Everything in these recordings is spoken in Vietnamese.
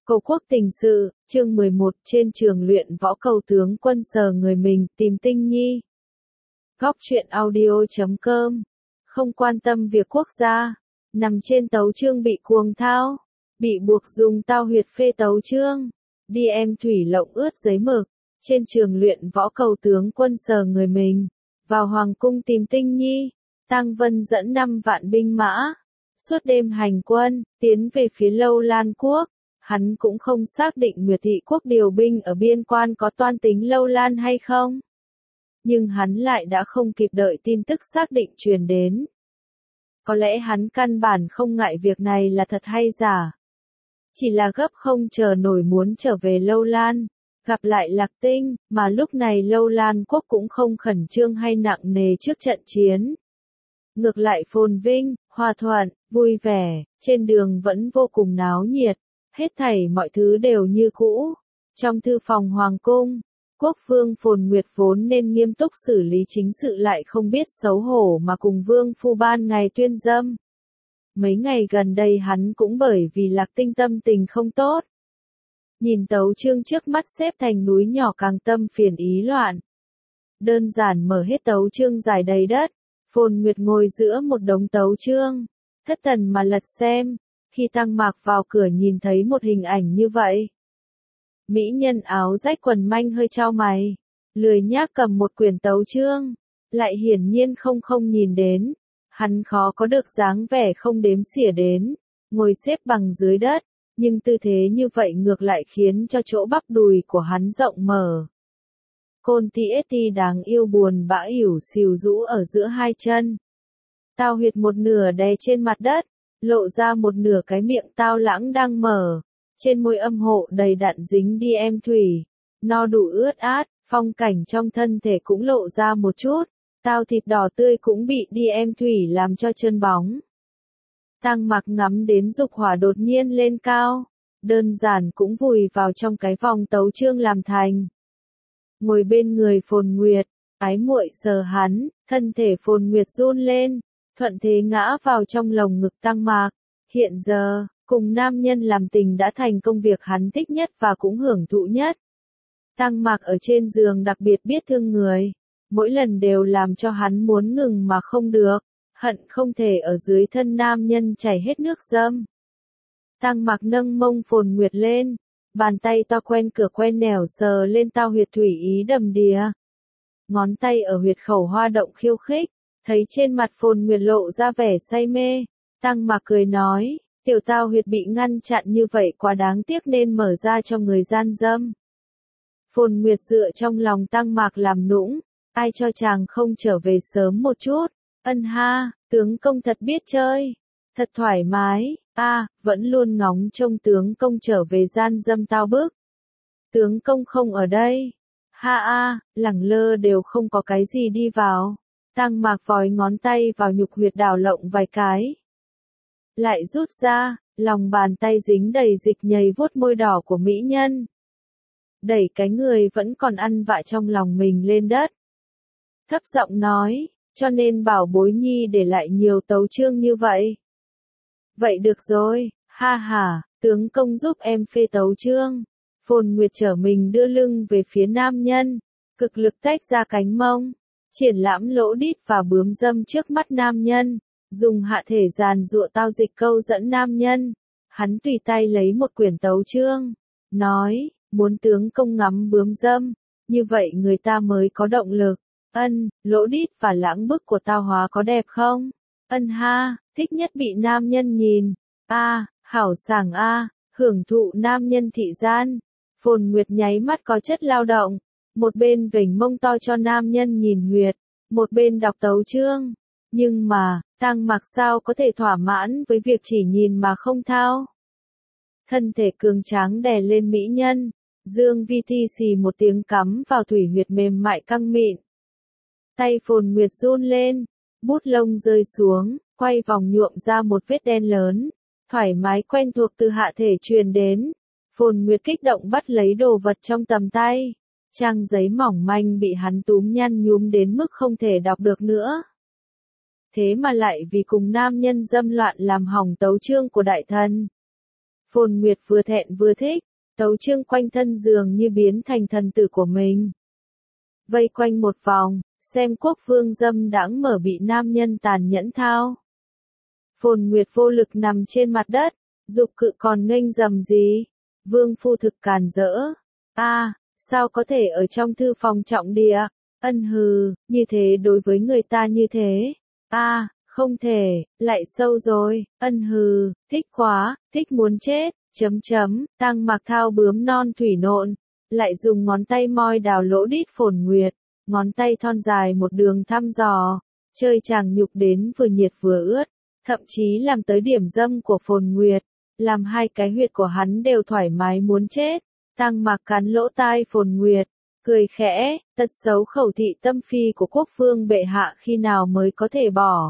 Cầu quốc tình sự, chương 11, trên trường luyện võ cầu tướng quân sờ người mình, tìm Tinh Nhi. Góc truyện audio.com. Không quan tâm việc quốc gia, nằm trên tấu chương bị cuồng thao, bị buộc dùng tao huyệt phê tấu chương, đi em thủy lộng ướt giấy mực, trên trường luyện võ cầu tướng quân sờ người mình, vào hoàng cung tìm Tinh Nhi. Tang Vân dẫn 5 vạn binh mã, suốt đêm hành quân, tiến về phía Lâu Lan quốc. Hắn cũng không xác định Nguyệt Thị quốc điều binh ở biên quan có toan tính Lâu Lan hay không. Nhưng hắn lại đã không kịp đợi tin tức xác định truyền đến. Có lẽ hắn căn bản không ngại việc này là thật hay giả. Chỉ là gấp không chờ nổi muốn trở về Lâu Lan, gặp lại Lạc Tinh, mà lúc này Lâu Lan quốc cũng không khẩn trương hay nặng nề trước trận chiến. Ngược lại phồn vinh, hòa thuận, vui vẻ, trên đường vẫn vô cùng náo nhiệt. Hết thảy mọi thứ đều như cũ. Trong thư phòng hoàng cung, quốc vương Phồn Nguyệt vốn nên nghiêm túc xử lý chính sự lại không biết xấu hổ mà cùng vương phu ban ngày tuyên dâm. Mấy ngày gần đây hắn cũng bởi vì Lạc Tinh tâm tình không tốt. Nhìn tấu chương trước mắt xếp thành núi nhỏ càng tâm phiền ý loạn. Đơn giản mở hết tấu chương dài đầy đất, Phồn Nguyệt ngồi giữa một đống tấu chương, thất thần mà lật xem. Khi Tăng Mạc vào cửa nhìn thấy một hình ảnh như vậy. Mỹ nhân áo rách quần manh hơi chau mày, lười nhác cầm một quyển tấu chương, lại hiển nhiên không nhìn đến. Hắn khó có được dáng vẻ không đếm xỉa đến, ngồi xếp bằng dưới đất, nhưng tư thế như vậy ngược lại khiến cho chỗ bắp đùi của hắn rộng mở. Côn Tieti đáng yêu buồn bã ỉu xìu rũ ở giữa hai chân. Tao huyệt một nửa đè trên mặt đất. Lộ ra một nửa cái miệng tao lãng đang mở, trên môi âm hộ đầy đặn dính đi em thủy, no đủ ướt át, phong cảnh trong thân thể cũng lộ ra một chút, tao thịt đỏ tươi cũng bị đi em thủy làm cho chân bóng. Tăng Mặc ngắm đến dục hỏa đột nhiên lên cao, đơn giản cũng vùi vào trong cái vòng tấu chương làm thành. Ngồi bên người Phồn Nguyệt, ái muội sờ hắn, thân thể Phồn Nguyệt run lên. Thuận thế ngã vào trong lồng ngực Tăng Mạc. Hiện giờ, cùng nam nhân làm tình đã thành công việc hắn thích nhất và cũng hưởng thụ nhất. Tăng Mạc ở trên giường đặc biệt biết thương người. Mỗi lần đều làm cho hắn muốn ngừng mà không được. Hận không thể ở dưới thân nam nhân chảy hết nước dâm. Tăng Mạc nâng mông Phồn Nguyệt lên. Bàn tay to quen cửa quen nẻo sờ lên tao huyệt thủy ý đầm đìa. Ngón tay ở huyệt khẩu hoa động khiêu khích. Thấy trên mặt Phồn Nguyệt lộ ra vẻ say mê, Tăng Mạc cười nói, tiểu tao huyệt bị ngăn chặn như vậy quá đáng tiếc nên mở ra cho người gian dâm. Phồn Nguyệt dựa trong lòng Tăng Mạc làm nũng, ai cho chàng không trở về sớm một chút, ân ha, tướng công thật biết chơi, thật thoải mái, vẫn luôn ngóng trông tướng công trở về gian dâm tao bức. Tướng công không ở đây, lẳng lơ đều không có cái gì đi vào. Tăng Mạc vòi ngón tay vào nhục huyệt đào lộng vài cái. Lại rút ra, lòng bàn tay dính đầy dịch nhầy vuốt môi đỏ của mỹ nhân. Đẩy cái người vẫn còn ăn vạ trong lòng mình lên đất. Thấp giọng nói, cho nên bảo bối nhi để lại nhiều tấu chương như vậy. Vậy được rồi, tướng công giúp em phê tấu chương. Phồn Nguyệt trở mình đưa lưng về phía nam nhân, cực lực tách ra cánh mông. Triển lãm lỗ đít và bướm dâm trước mắt nam nhân, dùng hạ thể giàn giụa tao dịch câu dẫn nam nhân. Hắn tùy tay lấy một quyển tấu chương, nói, muốn tướng công ngắm bướm dâm, như vậy người ta mới có động lực. Lỗ đít và lãng bức của tao hóa có đẹp không? Thích nhất bị nam nhân nhìn. Hảo sảng hưởng thụ nam nhân thị gian. Phồn Nguyệt nháy mắt có chất lao động. Một bên vểnh mông to cho nam nhân nhìn huyệt, một bên đọc tấu chương. Nhưng mà, Tăng Mạc sao có thể thỏa mãn với việc chỉ nhìn mà không thao. Thân thể cường tráng đè lên mỹ nhân, Dương Vi Thi xì một tiếng cắm vào thủy huyệt mềm mại căng mịn. Tay Phồn Nguyệt run lên, bút lông rơi xuống, quay vòng nhuộm ra một vết đen lớn, thoải mái quen thuộc từ hạ thể truyền đến. Phồn Nguyệt kích động bắt lấy đồ vật trong tầm tay. Trang giấy mỏng manh bị hắn túm nhăn nhúm đến mức không thể đọc được nữa. Thế mà lại vì cùng nam nhân dâm loạn làm hỏng tấu chương của đại thần. Phồn Nguyệt vừa thẹn vừa thích, Tấu Chương quanh thân dường như biến thành thần tử của mình. Vây quanh một vòng, xem quốc vương dâm đãng mở bị nam nhân tàn nhẫn thao. Phồn Nguyệt vô lực nằm trên mặt đất, dục cự còn nghênh dầm gì. Vương phu thực càn rỡ. Sao có thể ở trong thư phòng trọng địa? Ân hừ, như thế đối với người ta như thế. Không thể, lại sâu rồi. Ân hừ, thích quá, thích muốn chết. Tăng Mạc thao bướm non thủy nộn, lại dùng ngón tay moi đào lỗ đít Phồn Nguyệt, ngón tay thon dài một đường thăm dò, chơi chàng nhục đến vừa nhiệt vừa ướt, thậm chí làm tới điểm dâm của Phồn Nguyệt, làm hai cái huyệt của hắn đều thoải mái muốn chết. Tăng Mạc cắn lỗ tai Phồn Nguyệt, cười khẽ, tật xấu khẩu thị tâm phi của quốc vương bệ hạ khi nào mới có thể bỏ.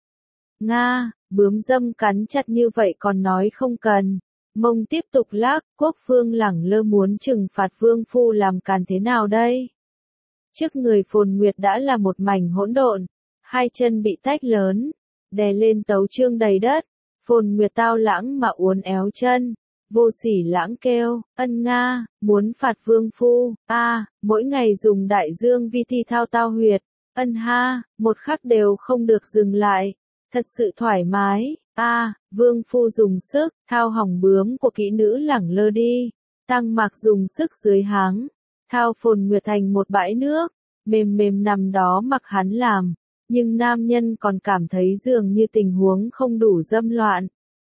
Nga, bướm dâm cắn chặt như vậy còn nói không cần. Mông tiếp tục lắc, quốc vương lẳng lơ muốn trừng phạt vương phu làm càn thế nào đây? Trước người Phồn Nguyệt đã là một mảnh hỗn độn, hai chân bị tách lớn, đè lên Tấu Chương đầy đất. Phồn Nguyệt tao lãng mà uốn éo chân, vô sỉ lãng kêu, ân nga, muốn phạt vương phu, mỗi ngày dùng đại dương vi thi thao tao huyệt, ân ha, một khắc đều không được dừng lại, thật sự thoải mái. Vương phu dùng sức, thao hỏng bướm của kỹ nữ lẳng lơ đi. Tăng Mạc dùng sức dưới háng, thao Phồn Nguyệt thành một bãi nước, mềm mềm nằm đó mặc hắn làm, nhưng nam nhân còn cảm thấy dường như tình huống không đủ dâm loạn.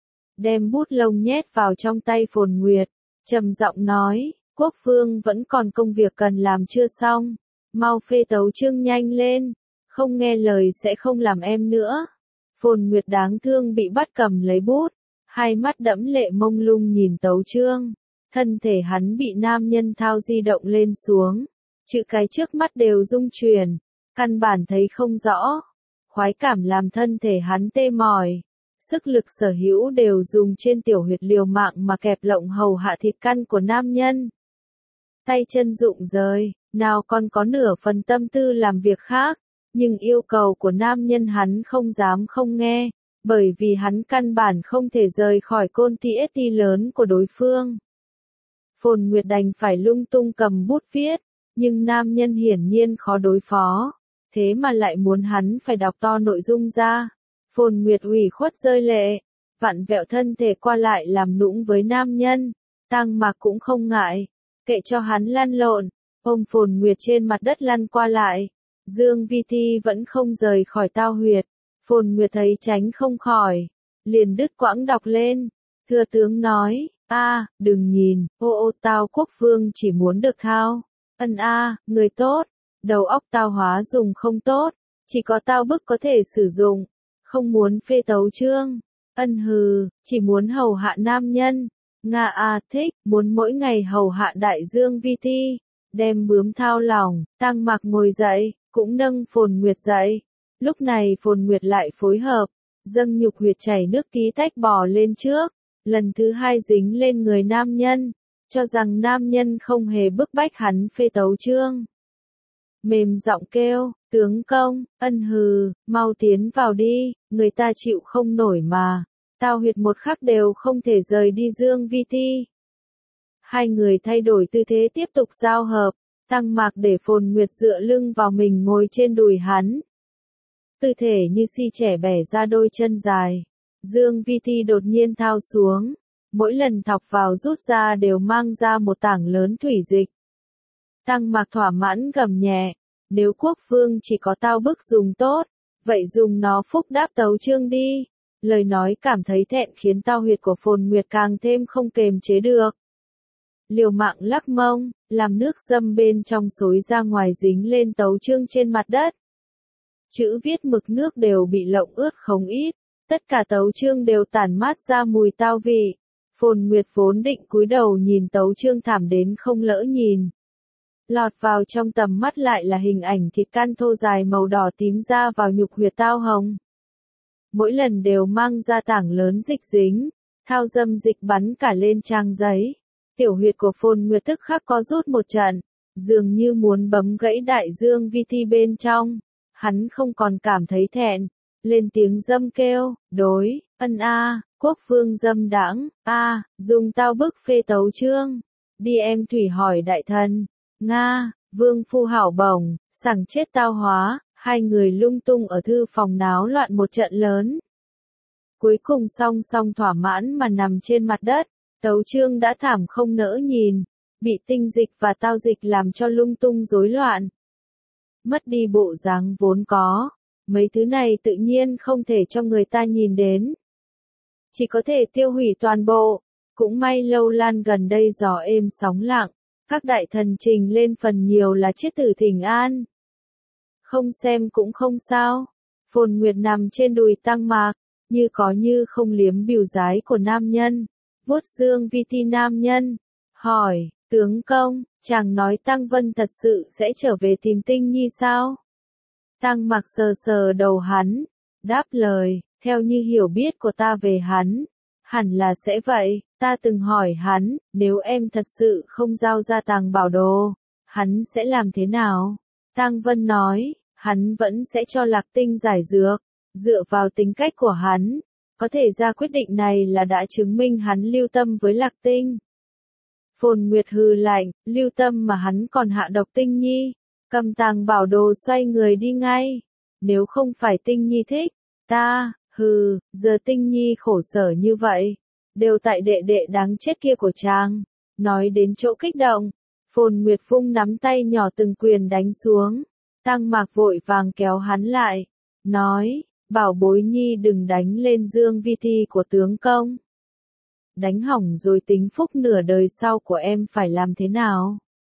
Đem bút lông nhét vào trong tay Phồn Nguyệt, trầm giọng nói, quốc vương vẫn còn công việc cần làm chưa xong, mau phê Tấu Chương nhanh lên, không nghe lời sẽ không làm em nữa. Phồn Nguyệt đáng thương bị bắt cầm lấy bút, hai mắt đẫm lệ mông lung nhìn Tấu Chương, thân thể hắn bị nam nhân thao di động lên xuống, chữ cái trước mắt đều rung chuyển, căn bản thấy không rõ, khoái cảm làm thân thể hắn tê mỏi, sức lực sở hữu đều dùng trên tiểu huyệt liều mạng mà kẹp lộng hầu hạ thịt căn của nam nhân. Tay chân rụng rời, nào còn có nửa phần tâm tư làm việc khác. Nhưng yêu cầu của nam nhân hắn không dám không nghe, bởi vì hắn căn bản không thể rời khỏi côn TST lớn của đối phương. Phồn Nguyệt đành phải lung tung cầm bút viết, nhưng nam nhân hiển nhiên khó đối phó, thế mà lại muốn hắn phải đọc to nội dung ra. Phồn Nguyệt ủy khuất rơi lệ, vặn vẹo thân thể qua lại làm nũng với nam nhân, Tăng Mạc cũng không ngại, kệ cho hắn lăn lộn, ôm Phồn Nguyệt trên mặt đất lăn qua lại. Dương vi thi vẫn không rời khỏi tao huyệt, Phồn Nguyệt thấy tránh không khỏi, liền đứt quãng đọc lên, thưa tướng nói, đừng nhìn, tao quốc vương chỉ muốn được thao, người tốt, đầu óc tao hóa dùng không tốt, chỉ có tao bức có thể sử dụng, không muốn phê Tấu Chương, ân hừ, chỉ muốn hầu hạ nam nhân, Nga thích, muốn mỗi ngày hầu hạ đại dương vi thi, đem bướm thao lòng, Tăng Mạc ngồi dậy. Cũng nâng Phồn Nguyệt dậy. Lúc này Phồn Nguyệt lại phối hợp, dâng nhục huyệt chảy nước tí tách bò lên trước, lần thứ hai dính lên người nam nhân, cho rằng nam nhân không hề bức bách hắn phê Tấu Chương. Mềm giọng kêu, tướng công, ân hừ, mau tiến vào đi, người ta chịu không nổi mà, tao huyệt một khắc đều không thể rời đi dương vi thi. Hai người thay đổi tư thế tiếp tục giao hợp. Tăng Mạc để Phồn Nguyệt dựa lưng vào mình ngồi trên đùi hắn. Tư thể như si trẻ bẻ ra đôi chân dài. Dương vi thi đột nhiên thao xuống. Mỗi lần thọc vào rút ra đều mang ra một tảng lớn thủy dịch. Tăng Mạc thỏa mãn gầm nhẹ. Nếu quốc vương chỉ có tao bức dùng tốt, vậy dùng nó phúc đáp Tấu Chương đi. Lời nói cảm thấy thẹn khiến tao huyệt của Phồn Nguyệt càng thêm không kềm chế được. Liều mạng lắc mông, làm nước dâm bên trong xối ra ngoài dính lên Tấu Chương trên mặt đất. Chữ viết mực nước đều bị lộng ướt không ít, tất cả Tấu Chương đều tản mát ra mùi tao vị. Phồn Nguyệt vốn định cúi đầu nhìn Tấu Chương thảm đến không lỡ nhìn. Lọt vào trong tầm mắt lại là hình ảnh thịt căn thô dài màu đỏ tím ra vào nhục huyệt tao hồng. Mỗi lần đều mang ra tảng lớn dịch dính, thao dâm dịch bắn cả lên trang giấy. Tiểu huyệt của Phồn Nguyệt tức khắc co rút một trận, dường như muốn bấm gãy đại dương vi thi bên trong. Hắn không còn cảm thấy thẹn, lên tiếng dâm kêu, đối, Quốc vương dâm đãng, dùng tao bức phê tấu chương. Đi em thủy hỏi đại thần. Nga, vương phu hảo bổng, sằng chết tao hóa, hai người lung tung ở thư phòng náo loạn một trận lớn. Cuối cùng song thỏa mãn mà nằm trên mặt đất, tấu chương đã thảm không nỡ nhìn, bị tinh dịch và tao dịch làm cho lung tung rối loạn. Mất đi bộ dáng vốn có, mấy thứ này tự nhiên không thể cho người ta nhìn đến. Chỉ có thể tiêu hủy toàn bộ, cũng may Lâu Lan gần đây gió êm sóng lặng, các đại thần trình lên phần nhiều là chiết tử thỉnh an. Không xem cũng không sao, Phồn Nguyệt nằm trên đùi Tăng Mạc, như có như không liếm bìu dái của nam nhân, vuốt dương vi ti nam nhân, hỏi, tướng công, chàng nói Tăng Vân thật sự sẽ trở về tìm Tinh Nhi sao? Tăng Mạc sờ sờ đầu hắn, đáp lời, theo như hiểu biết của ta về hắn, hẳn là sẽ vậy, ta từng hỏi hắn, nếu em thật sự không giao ra tàng bảo đồ, hắn sẽ làm thế nào? Tăng Vân nói, hắn vẫn sẽ cho Lạc Tinh giải dược, dựa vào tính cách của hắn, có thể ra quyết định này là đã chứng minh hắn lưu tâm với Lạc Tinh. Phồn Nguyệt hừ lạnh, lưu tâm mà hắn còn hạ độc Tinh Nhi, cầm tàng bảo đồ xoay người đi ngay, nếu không phải Tinh Nhi thích, giờ Tinh Nhi khổ sở như vậy, đều tại đệ đệ đáng chết kia của chàng. Nói đến chỗ kích động, Phồn Nguyệt vung nắm tay nhỏ từng quyền đánh xuống, Tăng Mạc vội vàng kéo hắn lại, nói, bảo bối Nhi đừng đánh lên dương vi thi của tướng công. Đánh hỏng rồi tính phúc nửa đời sau của em phải làm thế nào?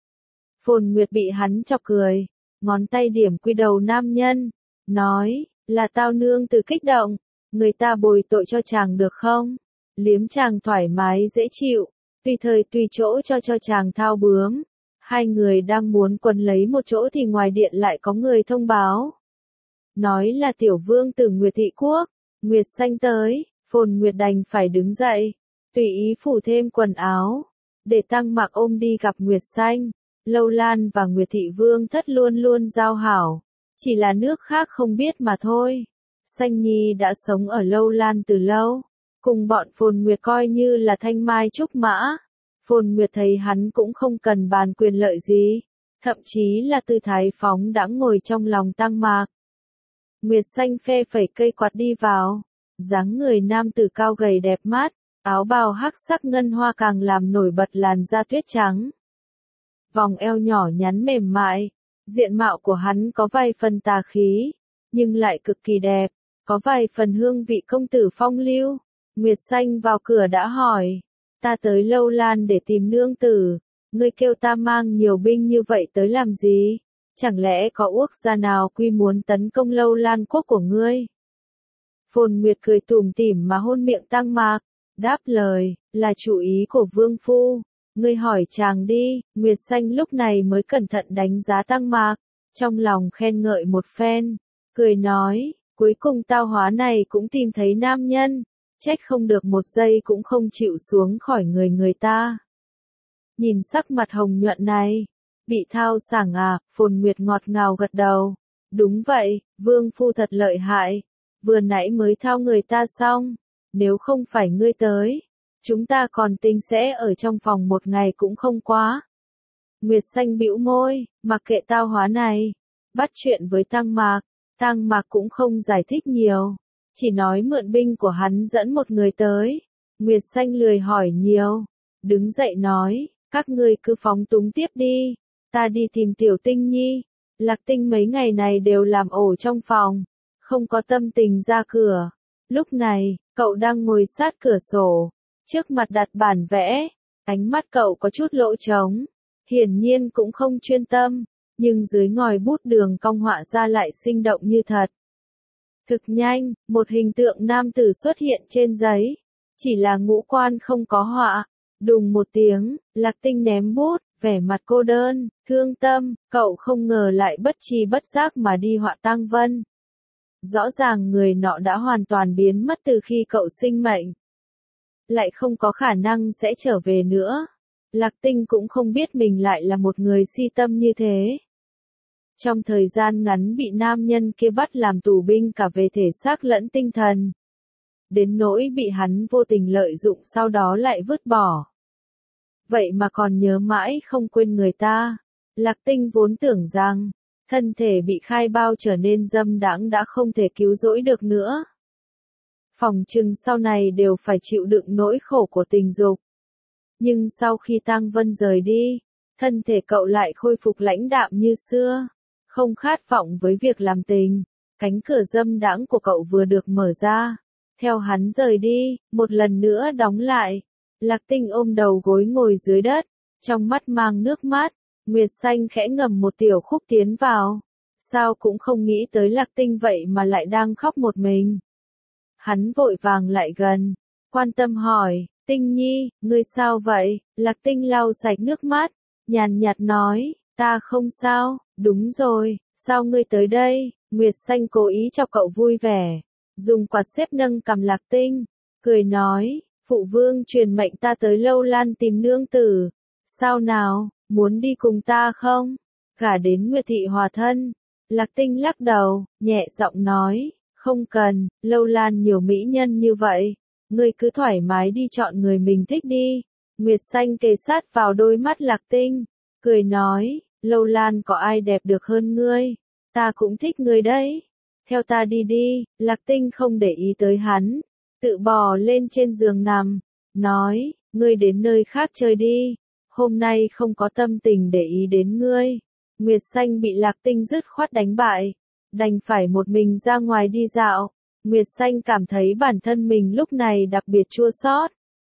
Phồn Nguyệt bị hắn chọc cười, ngón tay điểm quy đầu nam nhân, nói, là tao nương từ kích động, người ta bồi tội cho chàng được không? Liếm chàng thoải mái dễ chịu, tùy thời tùy chỗ cho chàng thao bướm. Hai người đang muốn quấn lấy một chỗ thì ngoài điện lại có người thông báo. Nói là tiểu vương tử Nguyệt Thị Quốc, Nguyệt Xanh tới, Phồn Nguyệt đành phải đứng dậy, tùy ý phủ thêm quần áo, để Tăng Mạc ôm đi gặp Nguyệt Xanh. Lâu Lan và Nguyệt Thị Vương thất luôn luôn giao hảo, chỉ là nước khác không biết mà thôi. Xanh Nhi đã sống ở Lâu Lan từ lâu, cùng bọn Phồn Nguyệt coi như là thanh mai trúc mã. Phồn Nguyệt thấy hắn cũng không cần bàn quyền lợi gì, thậm chí là tư thái phóng đãng ngồi trong lòng Tăng Mạc. Nguyệt Xanh phe phẩy cây quạt đi vào, dáng người nam tử cao gầy đẹp mắt, áo bào hắc sắc ngân hoa càng làm nổi bật làn da tuyết trắng. Vòng eo nhỏ nhắn mềm mại, diện mạo của hắn có vài phần tà khí, nhưng lại cực kỳ đẹp, có vài phần hương vị công tử phong lưu. Nguyệt Xanh vào cửa đã hỏi, ta tới Lâu Lan để tìm nương tử, ngươi kêu ta mang nhiều binh như vậy tới làm gì? Chẳng lẽ có quốc gia nào quy muốn tấn công Lâu Lan quốc của ngươi? Phồn Nguyệt cười tủm tỉm mà hôn miệng Tăng Mạc, đáp lời, là chủ ý của vương phu, ngươi hỏi chàng đi. Nguyệt Xanh lúc này mới cẩn thận đánh giá Tăng Mạc, trong lòng khen ngợi một phen, cười nói, cuối cùng tao hóa này cũng tìm thấy nam nhân, trách không được một giây cũng không chịu xuống khỏi người ta. Nhìn sắc mặt hồng nhuận này, bị thao sảng à? Phồn Nguyệt ngọt ngào gật đầu, đúng vậy, vương phu thật lợi hại, vừa nãy mới thao người ta xong, nếu không phải ngươi tới, chúng ta còn tính sẽ ở trong phòng một ngày cũng không quá. Nguyệt Xanh bĩu môi, mặc kệ tao hóa này, bắt chuyện với Tăng Mạc. Tăng Mạc cũng không giải thích nhiều, chỉ nói mượn binh của hắn dẫn một người tới. Nguyệt Xanh lười hỏi nhiều, đứng dậy nói, các ngươi cứ phóng túng tiếp đi, ta đi tìm tiểu Tinh Nhi. Lạc Tinh mấy ngày này đều làm ổ trong phòng, không có tâm tình ra cửa. Lúc này, cậu đang ngồi sát cửa sổ, trước mặt đặt bản vẽ, ánh mắt cậu có chút lỗ trống, hiển nhiên cũng không chuyên tâm, nhưng dưới ngòi bút đường cong họa ra lại sinh động như thật. Thực nhanh, một hình tượng nam tử xuất hiện trên giấy, chỉ là ngũ quan không có họa. Đùng một tiếng, Lạc Tinh ném bút, vẻ mặt cô đơn, thương tâm, cậu không ngờ lại bất tri bất giác mà đi họa Tăng Vân. Rõ ràng người nọ đã hoàn toàn biến mất từ khi cậu sinh mệnh, lại không có khả năng sẽ trở về nữa. Lạc Tinh cũng không biết mình lại là một người si tâm như thế. Trong thời gian ngắn bị nam nhân kia bắt làm tù binh cả về thể xác lẫn tinh thần. đến nỗi bị hắn vô tình lợi dụng sau đó lại vứt bỏ. Vậy mà còn nhớ mãi không quên người ta. Lạc Tinh vốn tưởng rằng, thân thể bị khai bao trở nên dâm đãng đã không thể cứu rỗi được nữa. Phỏng chừng sau này đều phải chịu đựng nỗi khổ của tình dục. Nhưng sau khi Tang Vân rời đi, thân thể cậu lại khôi phục lãnh đạm như xưa, không khát vọng với việc làm tình. Cánh cửa dâm đãng của cậu vừa được mở ra, theo hắn rời đi, một lần nữa đóng lại. Lạc Tinh ôm đầu gối ngồi dưới đất, trong mắt mang nước mắt. Nguyệt Xanh khẽ ngầm một tiểu khúc tiến vào. Sao cũng không nghĩ tới Lạc Tinh vậy mà lại đang khóc một mình. Hắn vội vàng lại gần, quan tâm hỏi, Tinh Nhi, ngươi sao vậy? Lạc Tinh lau sạch nước mắt, nhàn nhạt nói, ta không sao, đúng rồi, sao ngươi tới đây? Nguyệt Xanh cố ý cho cậu vui vẻ, dùng quạt xếp nâng cằm Lạc Tinh, cười nói, phụ vương truyền mệnh ta tới Lâu Lan tìm nương tử. Sao nào, muốn đi cùng ta không? Gả đến Nguyệt thị hòa thân. Lạc Tinh lắc đầu, nhẹ giọng nói, không cần, Lâu Lan nhiều mỹ nhân như vậy, ngươi cứ thoải mái đi chọn người mình thích đi. Nguyệt Xanh kề sát vào đôi mắt Lạc Tinh, cười nói, Lâu Lan có ai đẹp được hơn ngươi, ta cũng thích ngươi đấy. Theo ta đi đi. Lạc Tinh không để ý tới hắn, tự bò lên trên giường nằm, nói, ngươi đến nơi khác chơi đi, hôm nay không có tâm tình để ý đến ngươi. Nguyệt Xanh bị Lạc Tinh dứt khoát đánh bại, đành phải một mình ra ngoài đi dạo. Nguyệt Xanh cảm thấy bản thân mình lúc này đặc biệt chua xót.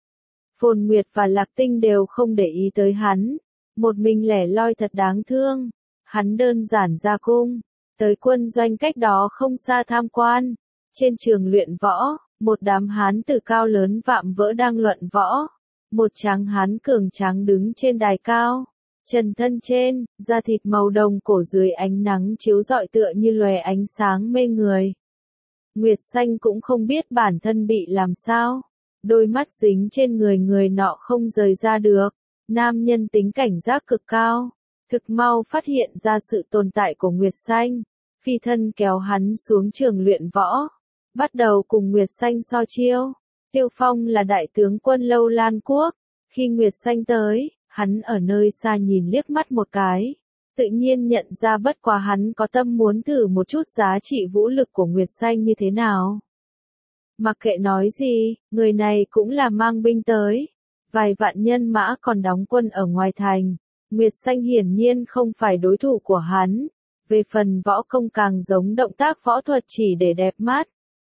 Phồn Nguyệt và Lạc Tinh đều không để ý tới hắn, một mình lẻ loi thật đáng thương. Hắn đơn giản ra cung, tới quân doanh cách đó không xa tham quan. Trên trường luyện võ, một đám hán tử cao lớn vạm vỡ đang luận võ. Một tráng hán cường tráng đứng trên đài cao, trần thân trên, da thịt màu đồng cổ dưới ánh nắng chiếu rọi tựa như lòe ánh sáng mê người. Nguyệt Xanh cũng không biết bản thân bị làm sao, đôi mắt dính trên người người nọ không rời ra được. Nam nhân tính cảnh giác cực cao, thực mau phát hiện ra sự tồn tại của Nguyệt Xanh, phi thân kéo hắn xuống trường luyện võ, bắt đầu cùng Nguyệt Xanh so chiêu. Tiêu Phong là đại tướng quân Lâu Lan quốc, khi Nguyệt Xanh tới, hắn ở nơi xa nhìn liếc mắt một cái, tự nhiên nhận ra bất quá hắn có tâm muốn thử một chút giá trị vũ lực của Nguyệt Xanh như thế nào. Mặc kệ nói gì, người này cũng là mang binh tới, vài vạn nhân mã còn đóng quân ở ngoài thành. Nguyệt Xanh hiển nhiên không phải đối thủ của hắn, về phần võ công càng giống động tác võ thuật chỉ để đẹp mắt.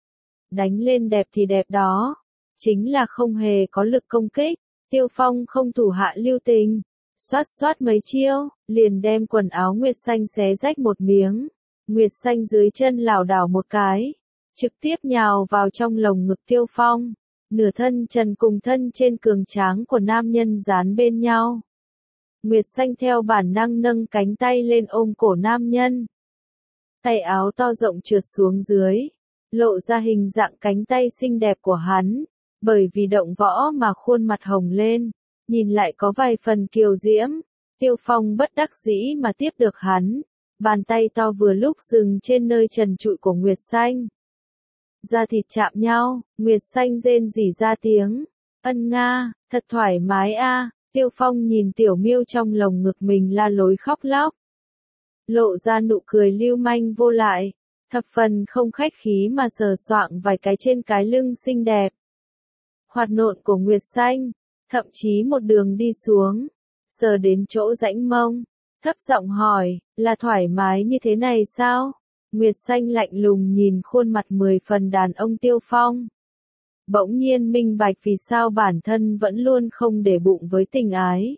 Đánh lên đẹp thì đẹp đó, chính là không hề có lực công kích. Tiêu Phong không thủ hạ lưu tình, xoát xoát mấy chiêu, liền đem quần áo Nguyệt Xanh xé rách một miếng. Nguyệt Xanh dưới chân lảo đảo một cái, trực tiếp nhào vào trong lồng ngực Tiêu Phong, nửa thân trần cùng thân trên cường tráng của nam nhân dán bên nhau. Nguyệt Xanh theo bản năng nâng cánh tay lên ôm cổ nam nhân. Tay áo to rộng trượt xuống dưới, lộ ra hình dạng cánh tay xinh đẹp của hắn, bởi vì động võ mà khuôn mặt hồng lên, nhìn lại có vài phần kiều diễm. Tiêu Phong bất đắc dĩ mà tiếp được hắn, bàn tay to vừa lúc dừng trên nơi trần trụi của Nguyệt Xanh. Da thịt chạm nhau, Nguyệt Xanh rên rỉ ra tiếng, ân nga, thật thoải mái a. Tiêu Phong nhìn tiểu miêu trong lồng ngực mình la lối khóc lóc, lộ ra nụ cười lưu manh vô lại, thập phần không khách khí mà sờ soạng vài cái trên cái lưng xinh đẹp hoạt nộn của Nguyệt Xanh, thậm chí một đường đi xuống, sờ đến chỗ rãnh mông, thấp giọng hỏi, là thoải mái như thế này sao? Nguyệt Xanh lạnh lùng nhìn khuôn mặt 10 phần đàn ông Tiêu Phong. Bỗng nhiên minh bạch vì sao bản thân vẫn luôn không để bụng với tình ái.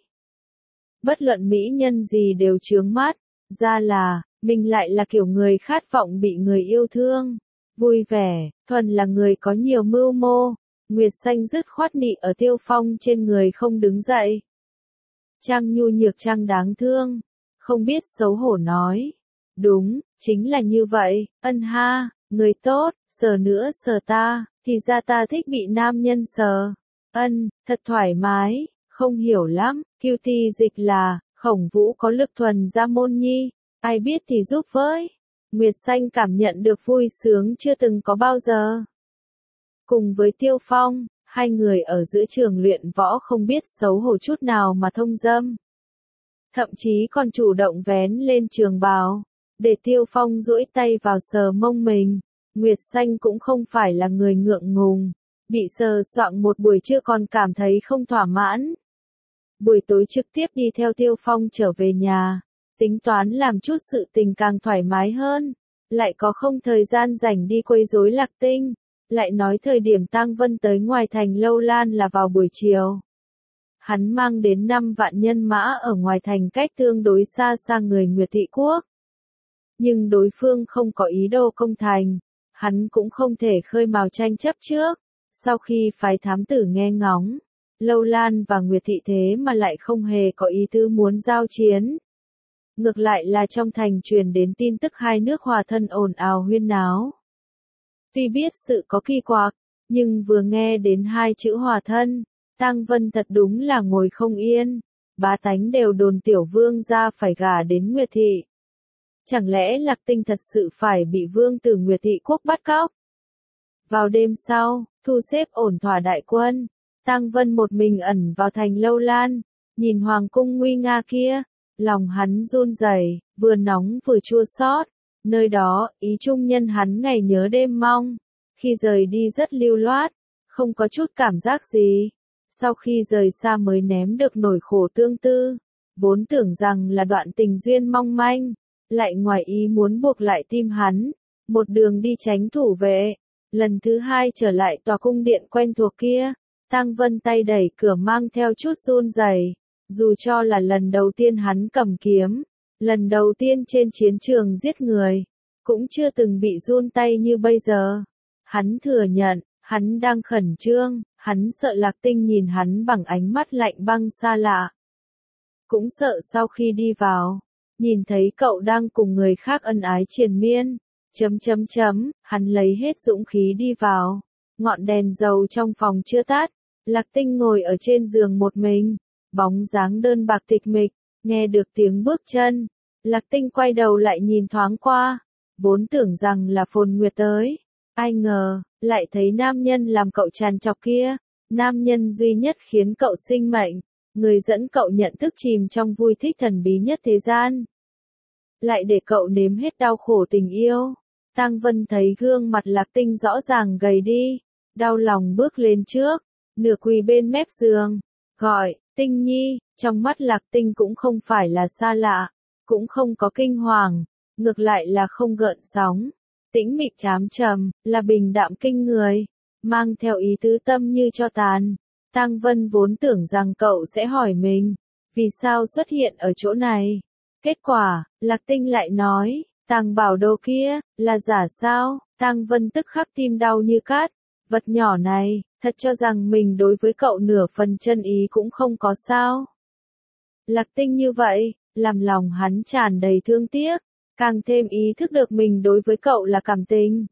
Bất luận mỹ nhân gì đều chướng mắt, ra là, mình lại là kiểu người khát vọng bị người yêu thương, vui vẻ, thuần là người có nhiều mưu mô. Nguyệt Xanh dứt khoát nị ở Tiêu Phong trên người không đứng dậy. Trang nhu nhược trang đáng thương, không biết xấu hổ nói. Đúng, chính là như vậy, ân ha, người tốt, sờ nữa sờ ta, thì ra ta thích bị nam nhân sờ. Ân, thật thoải mái, không hiểu lắm, QT dịch là, Khổng Vũ có lực thuần ra môn nhi, ai biết thì giúp với. Nguyệt Xanh cảm nhận được vui sướng chưa từng có bao giờ. Cùng với Tiêu Phong, hai người ở giữa trường luyện võ không biết xấu hổ chút nào mà thông dâm. Thậm chí còn chủ động vén lên trường bào, để Tiêu Phong duỗi tay vào sờ mông mình. Nguyệt Xanh cũng không phải là người ngượng ngùng, bị sờ soạng một buổi trưa còn cảm thấy không thỏa mãn. Buổi tối trực tiếp đi theo Tiêu Phong trở về nhà, tính toán làm chút sự tình càng thoải mái hơn, lại có không thời gian rảnh đi quấy rối Lạc Tinh, lại nói thời điểm Tang Vân tới ngoài thành Lâu Lan là vào buổi chiều. Hắn mang đến 5 vạn nhân mã ở ngoài thành cách tương đối xa sang người Nguyệt Thị Quốc. Nhưng đối phương không có ý đồ công thành, hắn cũng không thể khơi mào tranh chấp trước. Sau khi phái thám tử nghe ngóng, Lâu Lan và Nguyệt Thị thế mà lại không hề có ý tứ muốn giao chiến. Ngược lại là trong thành truyền đến tin tức hai nước hòa thân ồn ào huyên náo. Tuy biết sự có kỳ quặc, nhưng vừa nghe đến hai chữ hòa thân, Tang Vân thật đúng là ngồi không yên. Bá tánh đều đồn tiểu vương gia phải gả đến Nguyệt Thị. Chẳng lẽ Lạc Tinh thật sự phải bị vương tử Nguyệt Thị Quốc bắt cóc? Vào đêm sau, thu xếp ổn thỏa đại quân, Tang Vân một mình ẩn vào thành Lâu Lan, nhìn hoàng cung nguy nga kia, lòng hắn run rẩy, vừa nóng vừa chua xót. Nơi đó, ý trung nhân hắn ngày nhớ đêm mong. Khi rời đi rất lưu loát, không có chút cảm giác gì. Sau khi rời xa mới ném được nỗi khổ tương tư. Vốn tưởng rằng là đoạn tình duyên mong manh, lại ngoài ý muốn buộc lại tim hắn. Một đường đi tránh thủ vệ. Lần thứ hai trở lại tòa cung điện quen thuộc kia, Tang Vân tay đẩy cửa mang theo chút run rẩy. Dù cho là lần đầu tiên hắn cầm kiếm, lần đầu tiên trên chiến trường giết người, cũng chưa từng bị run tay như bây giờ. Hắn thừa nhận, hắn đang khẩn trương, hắn sợ Lạc Tinh nhìn hắn bằng ánh mắt lạnh băng xa lạ. Cũng sợ sau khi đi vào, nhìn thấy cậu đang cùng người khác ân ái triền miên. Hắn lấy hết dũng khí đi vào. Ngọn đèn dầu trong phòng chưa tắt, Lạc Tinh ngồi ở trên giường một mình, bóng dáng đơn bạc tịch mịch, nghe được tiếng bước chân. Lạc Tinh quay đầu lại nhìn thoáng qua, vốn tưởng rằng là Phồn Nguyệt tới, ai ngờ, lại thấy nam nhân làm cậu tràn trọc kia, nam nhân duy nhất khiến cậu sinh mệnh, người dẫn cậu nhận thức chìm trong vui thích thần bí nhất thế gian. Lại để cậu nếm hết đau khổ tình yêu. Tang Vân thấy gương mặt Lạc Tinh rõ ràng gầy đi, đau lòng bước lên trước, nửa quỳ bên mép giường, gọi, Tinh Nhi, trong mắt Lạc Tinh cũng không phải là xa lạ, cũng không có kinh hoàng, ngược lại là không gợn sóng, tĩnh mịch chám trầm, là bình đạm kinh người, mang theo ý tứ tâm như cho tàn. Tang Vân vốn tưởng rằng cậu sẽ hỏi mình, vì sao xuất hiện ở chỗ này. Kết quả, Lạc Tinh lại nói, Tàng bảo đồ kia, là giả sao? Tang Vân tức khắc tim đau như cát. Vật nhỏ này, thật cho rằng mình đối với cậu nửa phần chân ý cũng không có sao. Lạc Tinh như vậy, làm lòng hắn tràn đầy thương tiếc, càng thêm ý thức được mình đối với cậu là cảm tình.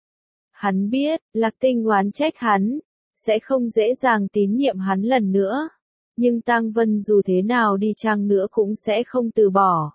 Hắn biết, Lạc Tinh oán trách hắn, sẽ không dễ dàng tín nhiệm hắn lần nữa. Nhưng Tang Vân dù thế nào đi chăng nữa cũng sẽ không từ bỏ.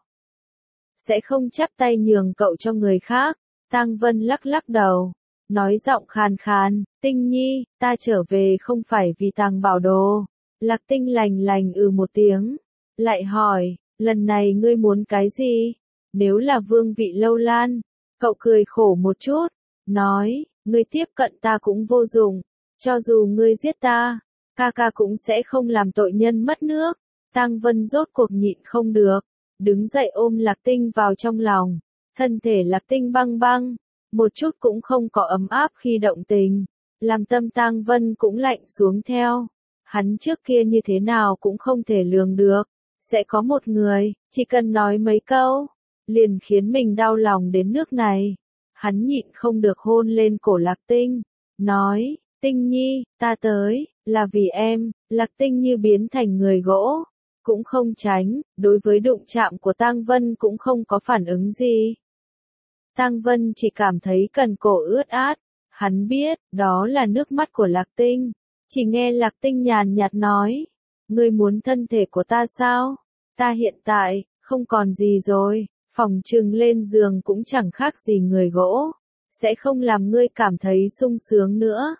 Sẽ không chắp tay nhường cậu cho người khác. Tang Vân lắc lắc đầu, nói giọng khàn khàn, Tinh Nhi, ta trở về không phải vì Tàng bảo đồ. Lạc Tinh lành lành một tiếng, lại hỏi, lần này ngươi muốn cái gì? Nếu là vương vị Lâu Lan, cậu cười khổ một chút, nói, ngươi tiếp cận ta cũng vô dụng, cho dù ngươi giết ta, ca ca cũng sẽ không làm tội nhân mất nước. Tang Vân rốt cuộc nhịn không được, đứng dậy ôm Lạc Tinh vào trong lòng, thân thể Lạc Tinh băng băng, một chút cũng không có ấm áp khi động tình, làm tâm Tang Vân cũng lạnh xuống theo. Hắn trước kia như thế nào cũng không thể lường được, sẽ có một người, chỉ cần nói mấy câu, liền khiến mình đau lòng đến nước này. Hắn nhịn không được hôn lên cổ Lạc Tinh, nói, Tinh Nhi, ta tới, là vì em. Lạc Tinh như biến thành người gỗ, cũng không tránh, đối với đụng chạm của Tang Vân cũng không có phản ứng gì. Tang Vân chỉ cảm thấy cần cổ ướt át, hắn biết, đó là nước mắt của Lạc Tinh. Chỉ nghe Lạc Tinh nhàn nhạt nói, ngươi muốn thân thể của ta sao? Ta hiện tại, không còn gì rồi, phòng trừng lên giường cũng chẳng khác gì người gỗ, sẽ không làm ngươi cảm thấy sung sướng nữa.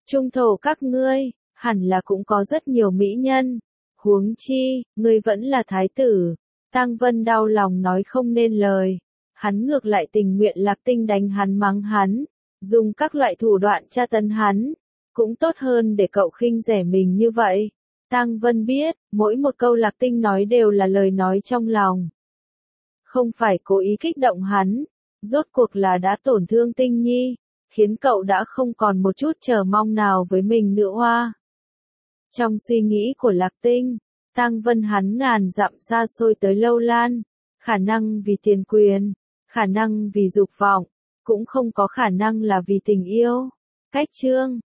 Trung thổ các ngươi, hẳn là cũng có rất nhiều mỹ nhân. Huống chi, ngươi vẫn là thái tử. Tang Vân đau lòng nói không nên lời. Hắn ngược lại tình nguyện Lạc Tinh đánh hắn mắng hắn, dùng các loại thủ đoạn tra tấn hắn, cũng tốt hơn để cậu khinh rẻ mình như vậy. Tang Vân biết, mỗi một câu Lạc Tinh nói đều là lời nói trong lòng. Không phải cố ý kích động hắn, rốt cuộc là đã tổn thương Tinh Nhi, khiến cậu đã không còn một chút chờ mong nào với mình nữa hoa. Trong suy nghĩ của Lạc Tinh, Tang Vân hắn ngàn dặm xa xôi tới Lâu Lan, khả năng vì tiền quyền, khả năng vì dục vọng, cũng không có khả năng là vì tình yêu. Cách chương